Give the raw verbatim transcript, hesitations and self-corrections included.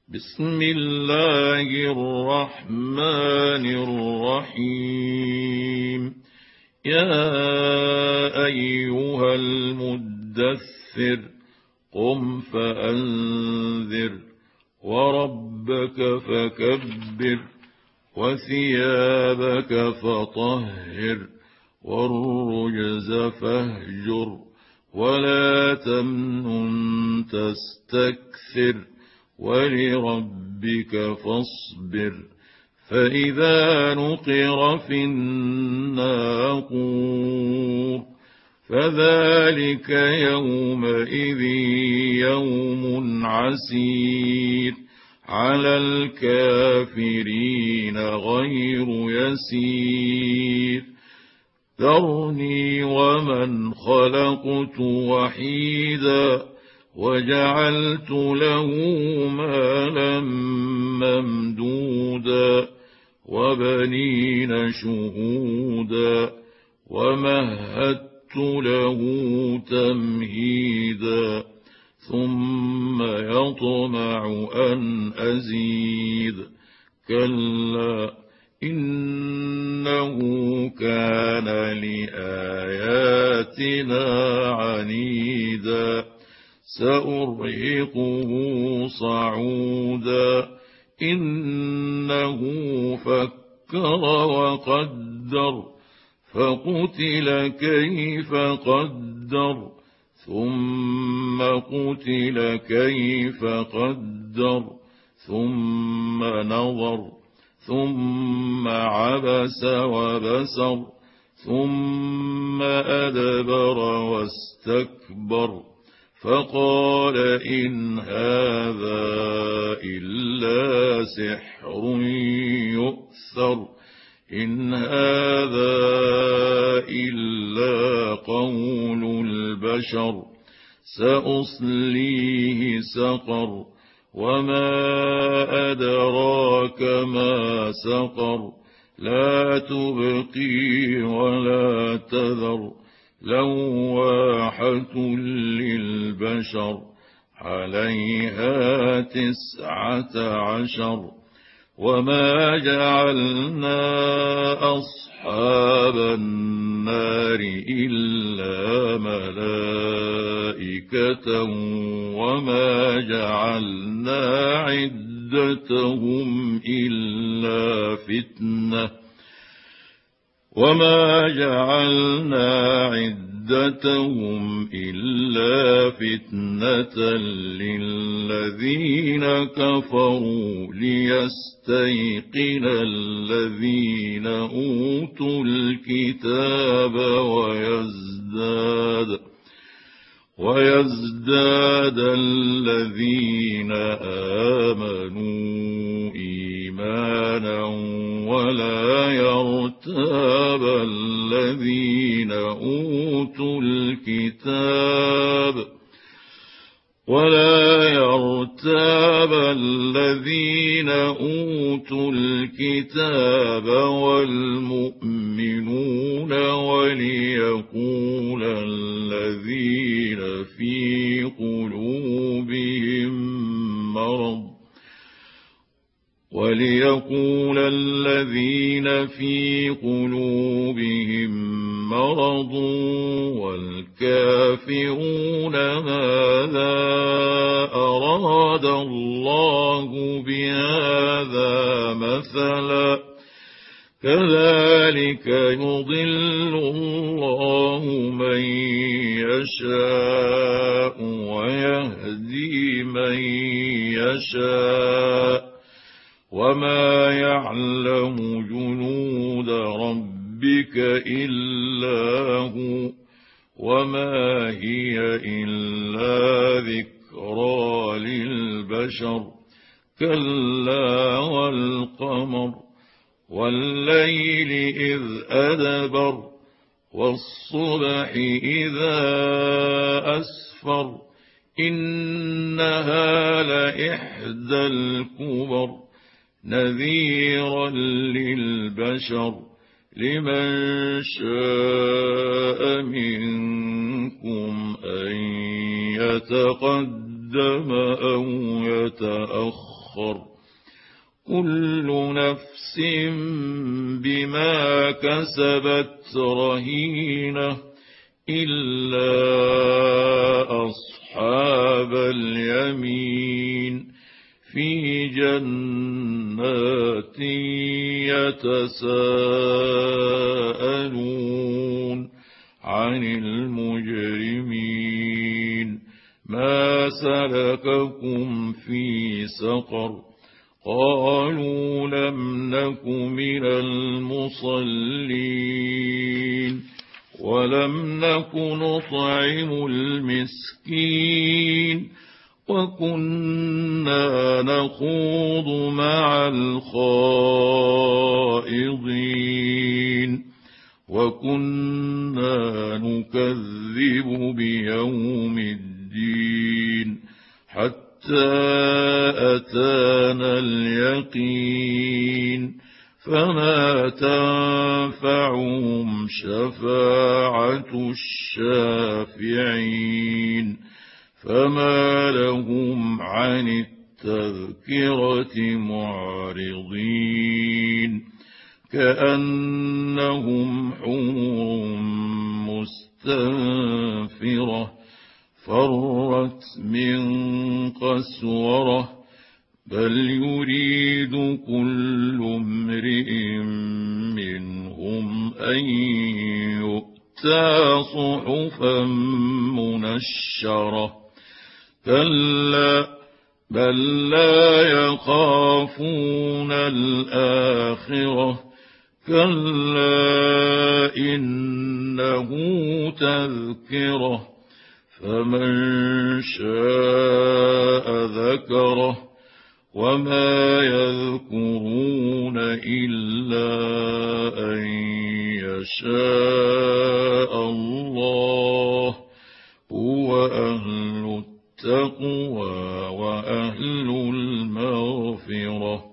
بسم الله الرحمن الرحيم. يا أيها المدثر قم فأنذر وربك فكبر وثيابك فطهر والرجز فاهجر ولا تمنن تستكثر ولربك فاصبر. فإذا نقر في الناقور فذلك يومئذ يوم عسير على الكافرين غير يسير. ذرني ومن خلقت وحيدا وجعلت له مالا ممدودا وبنين شهودا ومهدت له تمهيدا ثم يطمع أن أزيد. كلا إنه كان لآياتنا عنيدا سأرهقه صعودا. إنه فكر وقدر فقتل كيف قدر ثم قتل كيف قدر ثم نظر ثم عبس وبسر ثم أدبر واستكبر فقال إن هذا إلا سحر يؤثر إن هذا إلا قول البشر سأصليه سقر وما أدراك ما سقر لا تبقي ولا تذر لواحة للبشر عليها تسعة عشر. وما جعلنا أصحاب النار إلا ملائكة وما جعلنا عدتهم إلا فتنة وما جعلنا عدتهم إلا فتنة للذين كفروا ليستيقن الذين أوتوا الكتاب ويزداد ويزداد الذين آمنوا إيمانا ولا يرتاب الذين أوتوا الكتاب ولا يرتاب الذين أوتوا الكتاب والمؤمنون وليقول الذين في قلوبهم مرض وليقول الذين في قلوبهم مرض والكافرون ماذا أراد الله بهذا مثلا كذلك يضل الله من يشاء ويهدي من يشاء وما يعلم جنود ربك إلا هو وما هي إلا ذكرى للبشر. كلا والقمر والليل إذ أدبر والصبح إذا أسفر إنها لإحدى الكبر نذيرا للبشر لمن شاء منكم أن يتقدم يتقدم أو يتأخر كل نفس بما كسبت رهينة إلا أصحاب اليمين في جنات يتساءلون عن المجرمين ما سلككم في سقر قالوا لم نك من المصلين ولم نك نطعم المسكين وكنا نخوض مع الخائضين وكنا نكذب بيوم الدين حتى أتانا اليقين فما تنفعهم شفاعة الشافعين فما لهم عن التذكرة معرضين كأنهم حمر مستنفرة فرت من قسورة بل يريد كل امرئ منهم أن يؤتى صحفا منشرة كلا بل لا يخافون الآخرة كلا إنه تذكرة فمن شاء ذكره وما يذكرون إلا أن يشاء الله هو أهل التقوى وأهل المغفرة